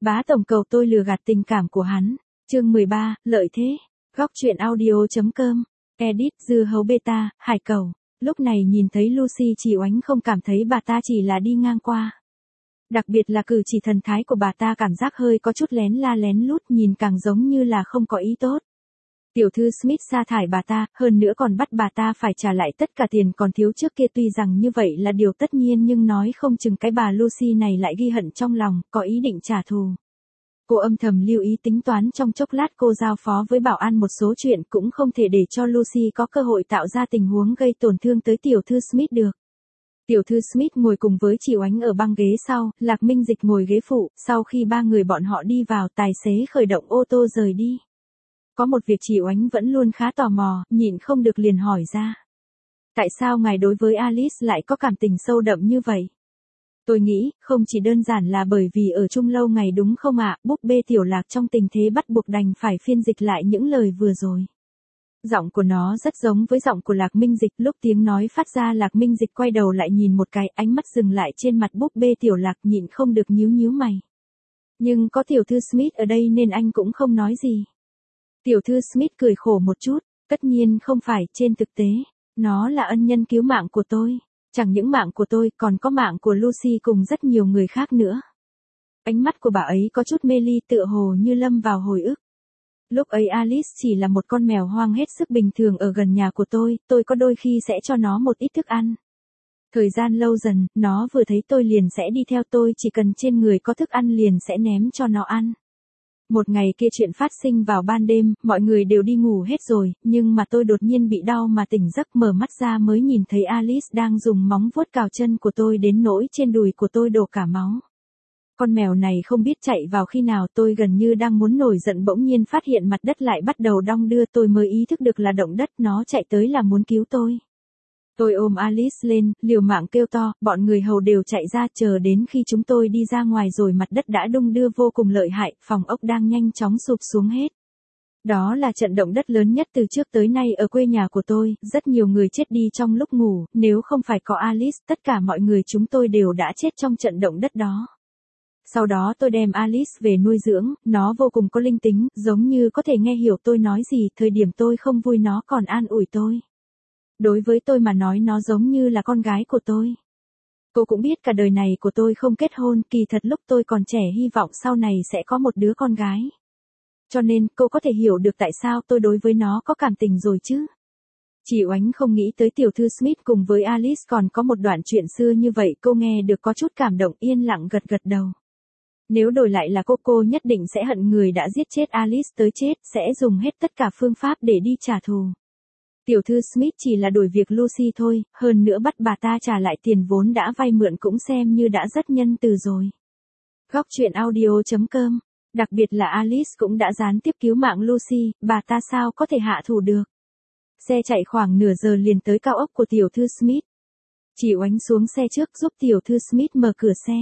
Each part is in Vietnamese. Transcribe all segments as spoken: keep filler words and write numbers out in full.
Bá tổng cầu tôi lừa gạt tình cảm của hắn. Chương mười ba, lợi thế. Góc truyện audio.com. Edit dưa hấu beta, hải cầu. Lúc này nhìn thấy Lucy Chỉ Oánh không cảm thấy bà ta chỉ là đi ngang qua. Đặc biệt là cử chỉ thần thái của bà ta cảm giác hơi có chút lén la lén lút, nhìn càng giống như là không có ý tốt. Tiểu thư Smith sa thải bà ta, hơn nữa còn bắt bà ta phải trả lại tất cả tiền còn thiếu trước kia, tuy rằng như vậy là điều tất nhiên nhưng nói không chừng cái bà Lucy này lại ghi hận trong lòng, có ý định trả thù. Cô âm thầm lưu ý tính toán, trong chốc lát cô giao phó với bảo an một số chuyện, cũng không thể để cho Lucy có cơ hội tạo ra tình huống gây tổn thương tới tiểu thư Smith được. Tiểu thư Smith ngồi cùng với Chỉ Oánh ở băng ghế sau, Lạc Minh Dịch ngồi ghế phụ, sau khi ba người bọn họ đi vào, tài xế khởi động ô tô rời đi. Có một việc Chỉ Oánh vẫn luôn khá tò mò, nhịn không được liền hỏi ra. Tại sao ngài đối với Alice lại có cảm tình sâu đậm như vậy? Tôi nghĩ, không chỉ đơn giản là bởi vì ở chung lâu ngày đúng không ạ? Búp bê Tiểu Lạc trong tình thế bắt buộc đành phải phiên dịch lại những lời vừa rồi. Giọng của nó rất giống với giọng của Lạc Minh Dịch, lúc tiếng nói phát ra Lạc Minh Dịch quay đầu lại nhìn một cái, ánh mắt dừng lại trên mặt búp bê Tiểu Lạc, nhịn không được nhíu nhíu mày. Nhưng có tiểu thư Smith ở đây nên anh cũng không nói gì. Tiểu thư Smith cười khổ một chút, tất nhiên không phải, trên thực tế, nó là ân nhân cứu mạng của tôi. Chẳng những mạng của tôi, còn có mạng của Lucy cùng rất nhiều người khác nữa. Ánh mắt của bà ấy có chút mê ly, tựa hồ như lâm vào hồi ức. Lúc ấy Alice chỉ là một con mèo hoang hết sức bình thường ở gần nhà của tôi, tôi có đôi khi sẽ cho nó một ít thức ăn. Thời gian lâu dần, nó vừa thấy tôi liền sẽ đi theo tôi, chỉ cần trên người có thức ăn liền sẽ ném cho nó ăn. Một ngày kia chuyện phát sinh vào ban đêm, mọi người đều đi ngủ hết rồi, nhưng mà tôi đột nhiên bị đau mà tỉnh giấc, mở mắt ra mới nhìn thấy Alice đang dùng móng vuốt cào chân của tôi đến nỗi trên đùi của tôi đổ cả máu. Con mèo này không biết chạy vào khi nào, tôi gần như đang muốn nổi giận bỗng nhiên phát hiện mặt đất lại bắt đầu đong đưa, tôi mới ý thức được là động đất, nó chạy tới là muốn cứu tôi. Tôi ôm Alice lên, liều mạng kêu to, bọn người hầu đều chạy ra, chờ đến khi chúng tôi đi ra ngoài rồi mặt đất đã đung đưa vô cùng lợi hại, phòng ốc đang nhanh chóng sụp xuống hết. Đó là trận động đất lớn nhất từ trước tới nay ở quê nhà của tôi, rất nhiều người chết đi trong lúc ngủ, nếu không phải có Alice, tất cả mọi người chúng tôi đều đã chết trong trận động đất đó. Sau đó tôi đem Alice về nuôi dưỡng, nó vô cùng có linh tính, giống như có thể nghe hiểu tôi nói gì, thời điểm tôi không vui nó còn an ủi tôi. Đối với tôi mà nói nó giống như là con gái của tôi. Cô cũng biết cả đời này của tôi không kết hôn, kỳ thật lúc tôi còn trẻ hy vọng sau này sẽ có một đứa con gái. Cho nên cô có thể hiểu được tại sao tôi đối với nó có cảm tình rồi chứ. Chỉ Oánh không nghĩ tới tiểu thư Smith cùng với Alice còn có một đoạn chuyện xưa như vậy, cô nghe được có chút cảm động, yên lặng gật gật đầu. Nếu đổi lại là cô, cô nhất định sẽ hận người đã giết chết Alice tới chết, sẽ dùng hết tất cả phương pháp để đi trả thù. Tiểu thư Smith chỉ là đổi việc Lucy thôi, hơn nữa bắt bà ta trả lại tiền vốn đã vay mượn cũng xem như đã rất nhân từ rồi. Góc truyện audio.com. Đặc biệt là Alice cũng đã gián tiếp cứu mạng Lucy, bà ta sao có thể hạ thủ được. Xe chạy khoảng nửa giờ liền tới cao ốc của tiểu thư Smith. Chỉ Oánh xuống xe trước giúp tiểu thư Smith mở cửa xe.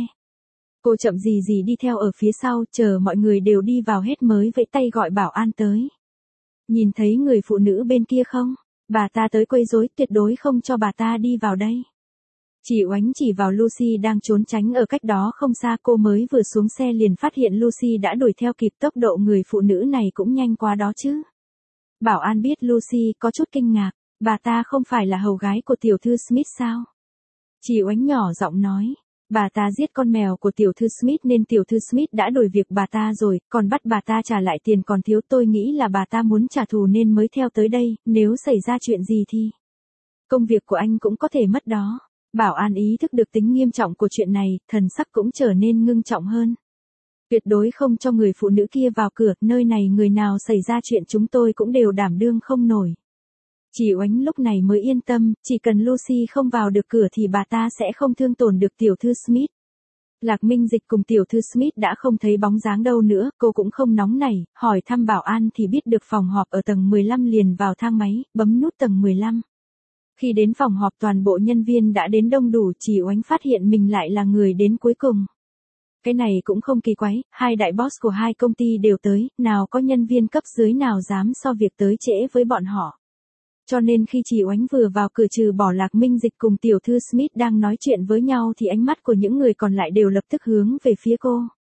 Cô chậm gì gì đi theo ở phía sau, chờ mọi người đều đi vào hết mới vẫy tay gọi bảo an tới. Nhìn thấy người phụ nữ bên kia không? Bà ta tới quấy rối, tuyệt đối không cho bà ta đi vào đây. Chỉ Oánh chỉ vào Lucy đang trốn tránh ở cách đó không xa, cô mới vừa xuống xe liền phát hiện Lucy đã đuổi theo kịp, tốc độ người phụ nữ này cũng nhanh quá đó chứ. Bảo an biết Lucy có chút kinh ngạc, bà ta không phải là hầu gái của tiểu thư Smith sao? Chỉ Oánh nhỏ giọng nói. Bà ta giết con mèo của tiểu thư Smith nên tiểu thư Smith đã đổi việc bà ta rồi, còn bắt bà ta trả lại tiền còn thiếu, tôi nghĩ là bà ta muốn trả thù nên mới theo tới đây, nếu xảy ra chuyện gì thì công việc của anh cũng có thể mất đó. Bảo an ý thức được tính nghiêm trọng của chuyện này, thần sắc cũng trở nên ngưng trọng hơn. Tuyệt đối không cho người phụ nữ kia vào cửa, nơi này người nào xảy ra chuyện chúng tôi cũng đều đảm đương không nổi. Chỉ Oánh lúc này mới yên tâm, chỉ cần Lucy không vào được cửa thì bà ta sẽ không thương tổn được tiểu thư Smith. Lạc Minh Dịch cùng tiểu thư Smith đã không thấy bóng dáng đâu nữa, cô cũng không nóng nảy, hỏi thăm bảo an thì biết được phòng họp ở tầng mười lăm, liền vào thang máy, bấm nút tầng mười lăm. Khi đến phòng họp toàn bộ nhân viên đã đến đông đủ, Chỉ Oánh phát hiện mình lại là người đến cuối cùng. Cái này cũng không kỳ quái, hai đại boss của hai công ty đều tới, nào có nhân viên cấp dưới nào dám so việc tới trễ với bọn họ. Cho nên khi Chỉ Oánh vừa vào cửa, trừ bỏ Lạc Minh Dịch cùng tiểu thư Smith đang nói chuyện với nhau thì ánh mắt của những người còn lại đều lập tức hướng về phía cô.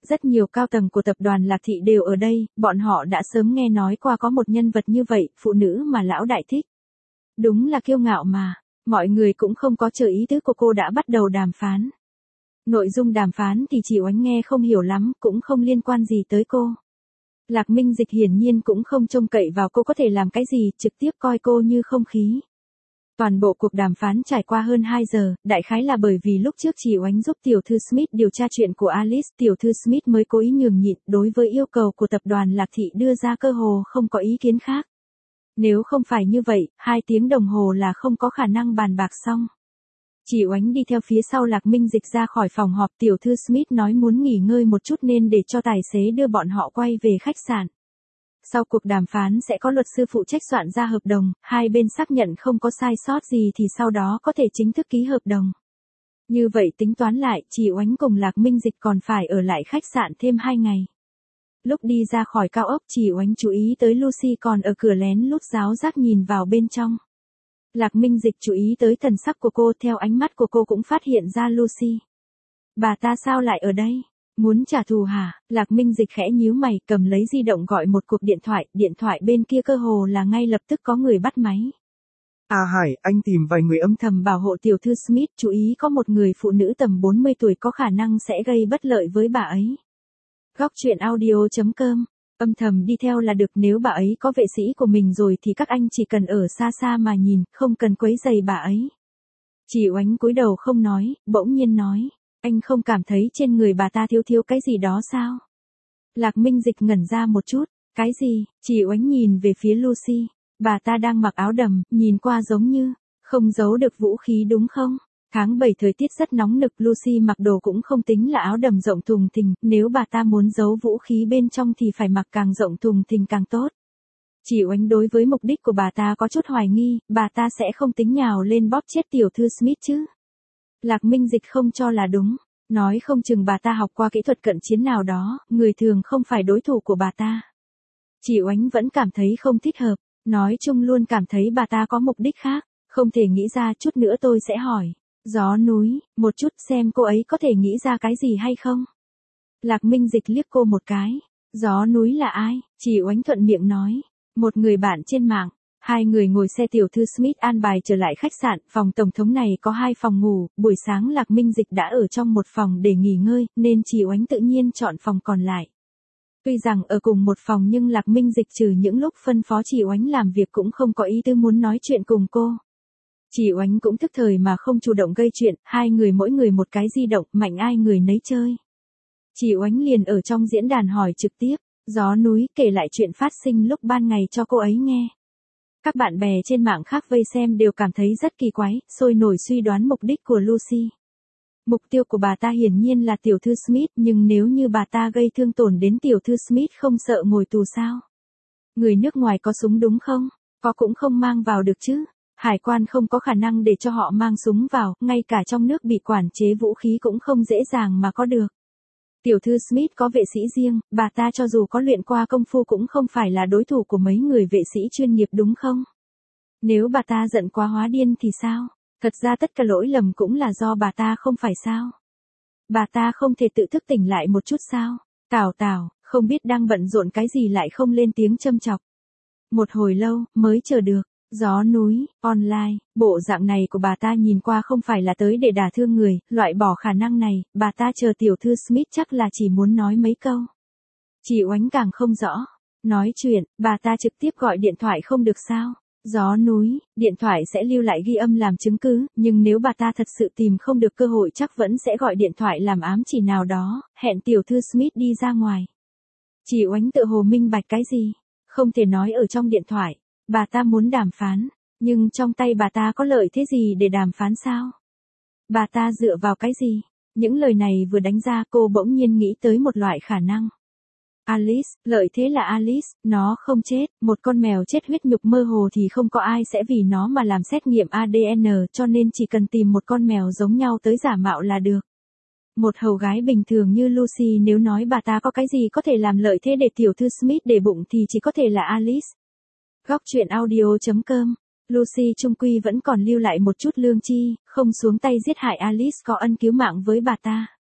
Rất nhiều cao tầng của tập đoàn Lạc Thị đều ở đây, bọn họ đã sớm nghe nói qua có một nhân vật như vậy, phụ nữ mà lão đại thích. Đúng là kiêu ngạo mà, mọi người cũng không có chờ ý tứ của cô đã bắt đầu đàm phán. Nội dung đàm phán thì chị Oánh nghe không hiểu lắm, cũng không liên quan gì tới cô. Lạc Minh Dịch hiển nhiên cũng không trông cậy vào cô có thể làm cái gì, trực tiếp coi cô như không khí. Toàn bộ cuộc đàm phán trải qua hơn hai giờ, đại khái là bởi vì lúc trước chị Oánh giúp tiểu thư Smith điều tra chuyện của Alice, tiểu thư Smith mới cố ý nhường nhịn, đối với yêu cầu của tập đoàn Lạc Thị đưa ra cơ hồ không có ý kiến khác. Nếu không phải như vậy, hai tiếng đồng hồ là không có khả năng bàn bạc xong. Chị Oánh đi theo phía sau Lạc Minh Dịch ra khỏi phòng họp, tiểu thư Smith nói muốn nghỉ ngơi một chút nên để cho tài xế đưa bọn họ quay về khách sạn. Sau cuộc đàm phán sẽ có luật sư phụ trách soạn ra hợp đồng, hai bên xác nhận không có sai sót gì thì sau đó có thể chính thức ký hợp đồng. Như vậy tính toán lại, chị Oánh cùng Lạc Minh Dịch còn phải ở lại khách sạn thêm hai ngày. Lúc đi ra khỏi cao ốc, chị Oánh chú ý tới Lucy còn ở cửa lén lút ráo rác nhìn vào bên trong. Lạc Minh Dịch chú ý tới thần sắc của cô, theo ánh mắt của cô cũng phát hiện ra Lucy. Bà ta sao lại ở đây? Muốn trả thù hả? Lạc Minh Dịch khẽ nhíu mày, cầm lấy di động gọi một cuộc điện thoại, điện thoại bên kia cơ hồ là ngay lập tức có người bắt máy. À Hải, anh tìm vài người âm thầm bảo hộ tiểu thư Smith, chú ý có một người phụ nữ tầm bốn mươi tuổi có khả năng sẽ gây bất lợi với bà ấy. Góc truyện audio chấm com, âm thầm đi theo là được, nếu bà ấy có vệ sĩ của mình rồi thì các anh chỉ cần ở xa xa mà nhìn, không cần quấy rầy bà ấy. Chị Oánh cúi đầu không nói, bỗng nhiên nói. Anh không cảm thấy trên người bà ta thiếu thiếu cái gì đó sao? Lạc Minh Dịch ngẩn ra một chút. Cái gì? Chị Oánh nhìn về phía Lucy. Bà ta đang mặc áo đầm, nhìn qua giống như không giấu được vũ khí đúng không? Tháng bảy thời tiết rất nóng nực, Lucy mặc đồ cũng không tính là áo đầm rộng thùng thình, nếu bà ta muốn giấu vũ khí bên trong thì phải mặc càng rộng thùng thình càng tốt. Chị Oánh đối với mục đích của bà ta có chút hoài nghi, bà ta sẽ không tính nhào lên bóp chết tiểu thư Smith chứ? Lạc Minh Dịch không cho là đúng, nói không chừng bà ta học qua kỹ thuật cận chiến nào đó, người thường không phải đối thủ của bà ta. Chị Oánh vẫn cảm thấy không thích hợp, nói chung luôn cảm thấy bà ta có mục đích khác, không thể nghĩ ra, chút nữa tôi sẽ hỏi. Gió núi, một chút xem cô ấy có thể nghĩ ra cái gì hay không. Lạc Minh Dịch liếc cô một cái. Gió núi là ai? Chị Oánh thuận miệng nói. Một người bạn trên mạng. Hai người ngồi xe tiểu thư Smith an bài trở lại khách sạn, phòng tổng thống này có hai phòng ngủ, buổi sáng Lạc Minh Dịch đã ở trong một phòng để nghỉ ngơi, nên chị Oánh tự nhiên chọn phòng còn lại. Tuy rằng ở cùng một phòng nhưng Lạc Minh Dịch trừ những lúc phân phó chị Oánh làm việc cũng không có ý tư muốn nói chuyện cùng cô. Chị Oánh cũng thức thời mà không chủ động gây chuyện, hai người mỗi người một cái di động, mạnh ai người nấy chơi. Chị Oánh liền ở trong diễn đàn hỏi trực tiếp, Gió núi kể lại chuyện phát sinh lúc ban ngày cho cô ấy nghe. Các bạn bè trên mạng khác vây xem đều cảm thấy rất kỳ quái, sôi nổi suy đoán mục đích của Lucy. Mục tiêu của bà ta hiển nhiên là tiểu thư Smith, nhưng nếu như bà ta gây thương tổn đến tiểu thư Smith không sợ ngồi tù sao? Người nước ngoài có súng đúng không? Có cũng không mang vào được chứ? Hải quan không có khả năng để cho họ mang súng vào, ngay cả trong nước bị quản chế vũ khí cũng không dễ dàng mà có được. Tiểu thư Smith có vệ sĩ riêng, bà ta cho dù có luyện qua công phu cũng không phải là đối thủ của mấy người vệ sĩ chuyên nghiệp đúng không? Nếu bà ta giận quá hóa điên thì sao? Thật ra tất cả lỗi lầm cũng là do bà ta không phải sao? Bà ta không thể tự thức tỉnh lại một chút sao? Tào Tào, không biết đang bận rộn cái gì lại không lên tiếng châm chọc. Một hồi lâu, mới chờ được. Gió núi, online, bộ dạng này của bà ta nhìn qua không phải là tới để đả thương người, loại bỏ khả năng này, bà ta chờ tiểu thư Smith chắc là chỉ muốn nói mấy câu. Chị Oánh càng không rõ. Nói chuyện, bà ta trực tiếp gọi điện thoại không được sao? Gió núi, điện thoại sẽ lưu lại ghi âm làm chứng cứ, nhưng nếu bà ta thật sự tìm không được cơ hội chắc vẫn sẽ gọi điện thoại làm ám chỉ nào đó, hẹn tiểu thư Smith đi ra ngoài. Chị Oánh tự hồ minh bạch cái gì? Không thể nói ở trong điện thoại. Bà ta muốn đàm phán, nhưng trong tay bà ta có lợi thế gì để đàm phán sao? Bà ta dựa vào cái gì? Những lời này vừa đánh ra cô bỗng nhiên nghĩ tới một loại khả năng. Alice, lợi thế là Alice, nó không chết, một con mèo chết huyết nhục mơ hồ thì không có ai sẽ vì nó mà làm xét nghiệm a đê en, cho nên chỉ cần tìm một con mèo giống nhau tới giả mạo là được. Một hầu gái bình thường như Lucy nếu nói bà ta có cái gì có thể làm lợi thế để tiểu thư Smith để bụng thì chỉ có thể là Alice. Góc truyện audio chấm com, Lucy trung quy vẫn còn lưu lại một chút lương chi, không xuống tay giết hại Alice có ân cứu mạng với bà ta.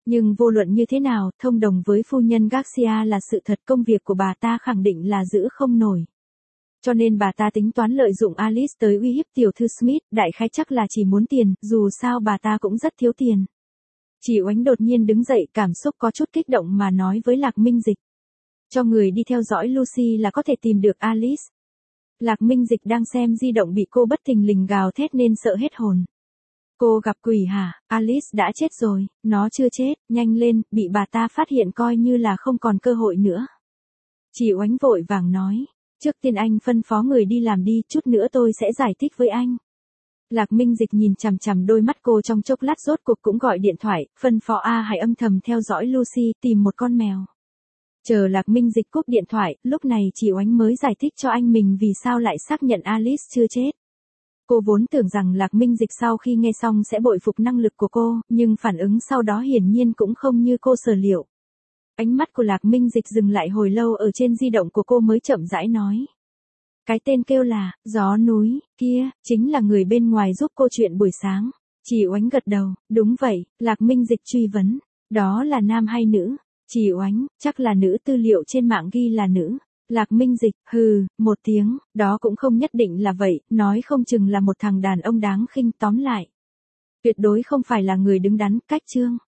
Nhưng vô luận như thế nào, thông đồng với phu nhân Garcia là sự thật, công việc của bà ta khẳng định là giữ không nổi. Cho nên bà ta tính toán lợi dụng Alice tới uy hiếp tiểu thư Smith, đại khái chắc là chỉ muốn tiền, dù sao bà ta cũng rất thiếu tiền. Chị Oánh đột nhiên đứng dậy, cảm xúc có chút kích động mà nói với Lạc Minh Dịch. Cho người đi theo dõi Lucy là có thể tìm được Alice. Lạc Minh Dịch đang xem di động bị cô bất thình lình gào thét nên sợ hết hồn. Cô gặp quỷ hả? Alice đã chết rồi, nó chưa chết, nhanh lên, bị bà ta phát hiện coi như là không còn cơ hội nữa. Chị Oánh vội vàng nói, trước tiên anh phân phó người đi làm đi, chút nữa tôi sẽ giải thích với anh. Lạc Minh Dịch nhìn chằm chằm đôi mắt cô trong chốc lát, rốt cuộc cũng gọi điện thoại, phân phó A Hải âm thầm theo dõi Lucy, tìm một con mèo. Chờ Lạc Minh Dịch cúp điện thoại, lúc này chị Oánh mới giải thích cho anh mình vì sao lại xác nhận Alice chưa chết. Cô vốn tưởng rằng Lạc Minh Dịch sau khi nghe xong sẽ bội phục năng lực của cô, nhưng phản ứng sau đó hiển nhiên cũng không như cô sở liệu. Ánh mắt của Lạc Minh Dịch dừng lại hồi lâu ở trên di động của cô mới chậm rãi nói. Cái tên kêu là, gió núi, kia, chính là người bên ngoài giúp cô chuyện buổi sáng. Chị Oánh gật đầu, đúng vậy. Lạc Minh Dịch truy vấn, đó là nam hay nữ? Chị Oánh, chắc là nữ, tư liệu trên mạng ghi là nữ. Lạc Minh Dịch, hừ, một tiếng, đó cũng không nhất định là vậy, nói không chừng là một thằng đàn ông đáng khinh, tóm lại. Tuyệt đối không phải là người đứng đắn, cách chương.